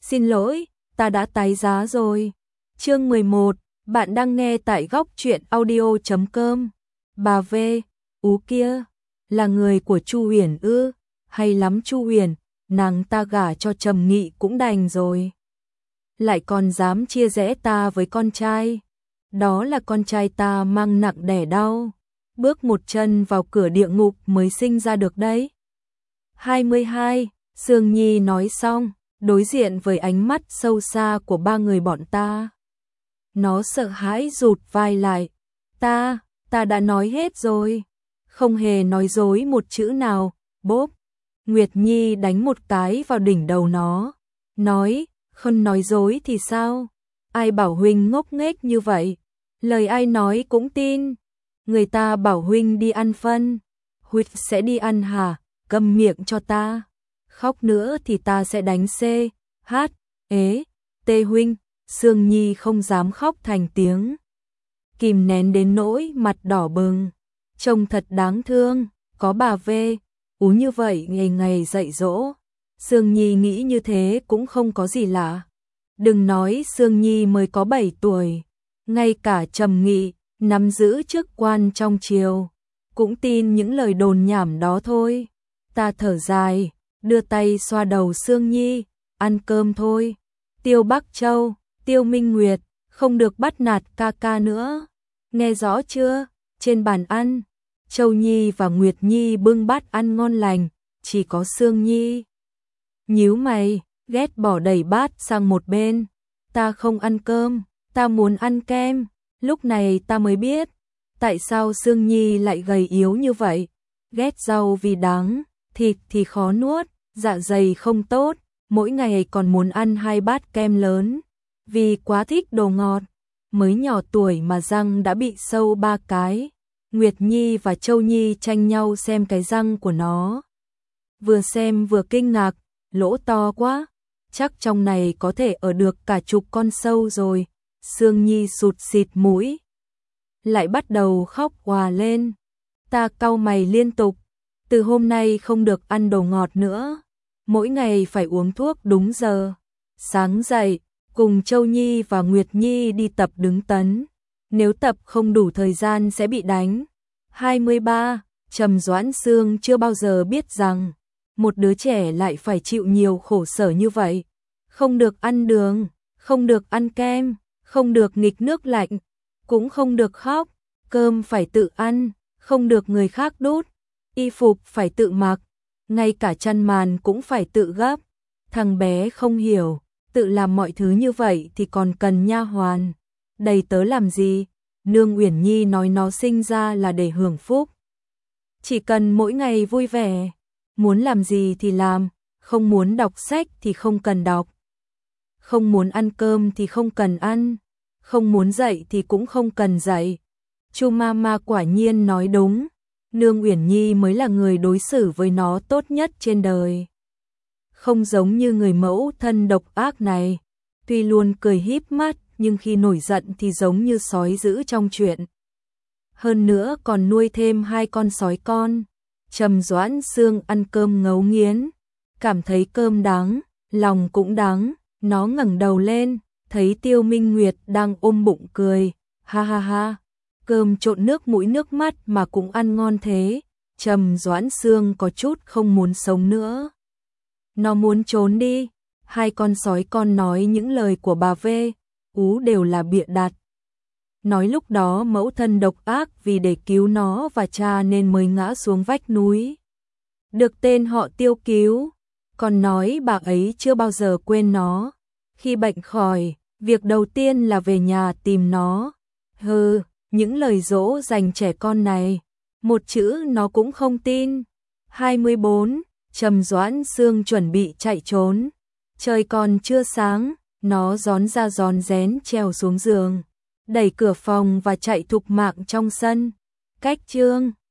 Xin lỗi, ta đã tái giá rồi. Chương 11, bạn đang nghe tại góc truyện audio.com. Bà V, ú kia, là người của Chu Huyền ư? Hay lắm Chu Huyền, nàng ta gả cho Trầm Nghị cũng đành rồi. Lại còn dám chia rẽ ta với con trai. Đó là con trai ta mang nặng đẻ đau. Bước một chân vào cửa địa ngục mới sinh ra được đấy. 22, Sương Nhi nói xong, đối diện với ánh mắt sâu xa của ba người bọn ta. Nó sợ hãi rụt vai lại. Ta đã nói hết rồi. Không hề nói dối một chữ nào, bốp. Nguyệt Nhi đánh một cái vào đỉnh đầu nó. Nói, không nói dối thì sao? Ai bảo huynh ngốc nghếch như vậy? Lời ai nói cũng tin. Người ta bảo huynh đi ăn phân. Huynh sẽ đi ăn hả? Câm miệng cho ta. Khóc nữa thì ta sẽ đánh C, H, T huynh. Sương Nhi không dám khóc thành tiếng. Kìm nén đến nỗi mặt đỏ bừng. Trông thật đáng thương, có bà V, ú như vậy ngày ngày dạy dỗ. Sương Nhi nghĩ như thế cũng không có gì lạ. Đừng nói Sương Nhi mới có 7 tuổi. Ngay cả Trầm Nghị, nắm giữ chức quan trong triều, cũng tin những lời đồn nhảm đó thôi. Ta thở dài, đưa tay xoa đầu Sương Nhi, ăn cơm thôi. Tiêu Bắc Châu, Tiêu Minh Nguyệt, không được bắt nạt ca ca nữa. Nghe rõ chưa? Trên bàn ăn, Châu Nhi và Nguyệt Nhi bưng bát ăn ngon lành, chỉ có Sương Nhi nhíu mày, ghét bỏ đẩy bát sang một bên. Ta không ăn cơm, ta muốn ăn kem. Lúc này ta mới biết, tại sao Sương Nhi lại gầy yếu như vậy. Ghét rau vì đắng, thịt thì khó nuốt, dạ dày không tốt, mỗi ngày còn muốn ăn 2 bát kem lớn. Vì quá thích đồ ngọt, mới nhỏ tuổi mà răng đã bị sâu 3 cái. Nguyệt Nhi và Châu Nhi tranh nhau xem cái răng của nó. Vừa xem vừa kinh ngạc, lỗ to quá, chắc trong này có thể ở được cả chục con sâu rồi. Sương Nhi sụt xịt mũi, lại bắt đầu khóc òa lên. Ta cau mày liên tục, từ hôm nay không được ăn đồ ngọt nữa, mỗi ngày phải uống thuốc đúng giờ. Sáng dậy, cùng Châu Nhi và Nguyệt Nhi đi tập đứng tấn, nếu tập không đủ thời gian sẽ bị đánh. 23, Trầm Doãn Sương chưa bao giờ biết rằng một đứa trẻ lại phải chịu nhiều khổ sở như vậy. Không được ăn đường, không được ăn kem, không được nghịch nước lạnh, cũng không được khóc, cơm phải tự ăn, không được người khác đút, y phục phải tự mặc, ngay cả chăn màn cũng phải tự gấp. Thằng bé không hiểu, tự làm mọi thứ như vậy thì còn cần nha hoàn đầy tớ làm gì? Nương Uyển Nhi nói nó sinh ra là để hưởng phúc, chỉ cần mỗi ngày vui vẻ, muốn làm gì thì làm, không muốn đọc sách thì không cần đọc, không muốn ăn cơm thì không cần ăn, không muốn dậy thì cũng không cần dậy. Chu Mama quả nhiên nói đúng, Nương Uyển Nhi mới là người đối xử với nó tốt nhất trên đời. Không giống như người mẫu thân độc ác này, tuy luôn cười híp mắt nhưng khi nổi giận thì giống như sói dữ trong truyện. Hơn nữa còn nuôi thêm 2 con sói con. Trầm Doãn Sương ăn cơm ngấu nghiến, cảm thấy cơm đắng, lòng cũng đắng. Nó ngẩng đầu lên, thấy Tiêu Minh Nguyệt đang ôm bụng cười, ha ha ha, cơm trộn nước mũi nước mắt mà cũng ăn ngon thế. Trầm Doãn Sương có chút không muốn sống nữa. Nó muốn trốn đi. 2 con sói con nói những lời của bà V, ú đều là bịa đặt. Nói lúc đó mẫu thân độc ác vì để cứu nó và cha nên mới ngã xuống vách núi. Được tên họ Tiêu cứu, còn nói bà ấy chưa bao giờ quên nó. Khi bệnh khỏi, việc đầu tiên là về nhà tìm nó. Hừ, những lời dỗ dành trẻ con này, một chữ nó cũng không tin. 24, Trầm Doãn Sương chuẩn bị chạy trốn. Trời còn chưa sáng, nó rón ra rón rén trèo xuống giường, đẩy cửa phòng và chạy thục mạng trong sân. Cách chương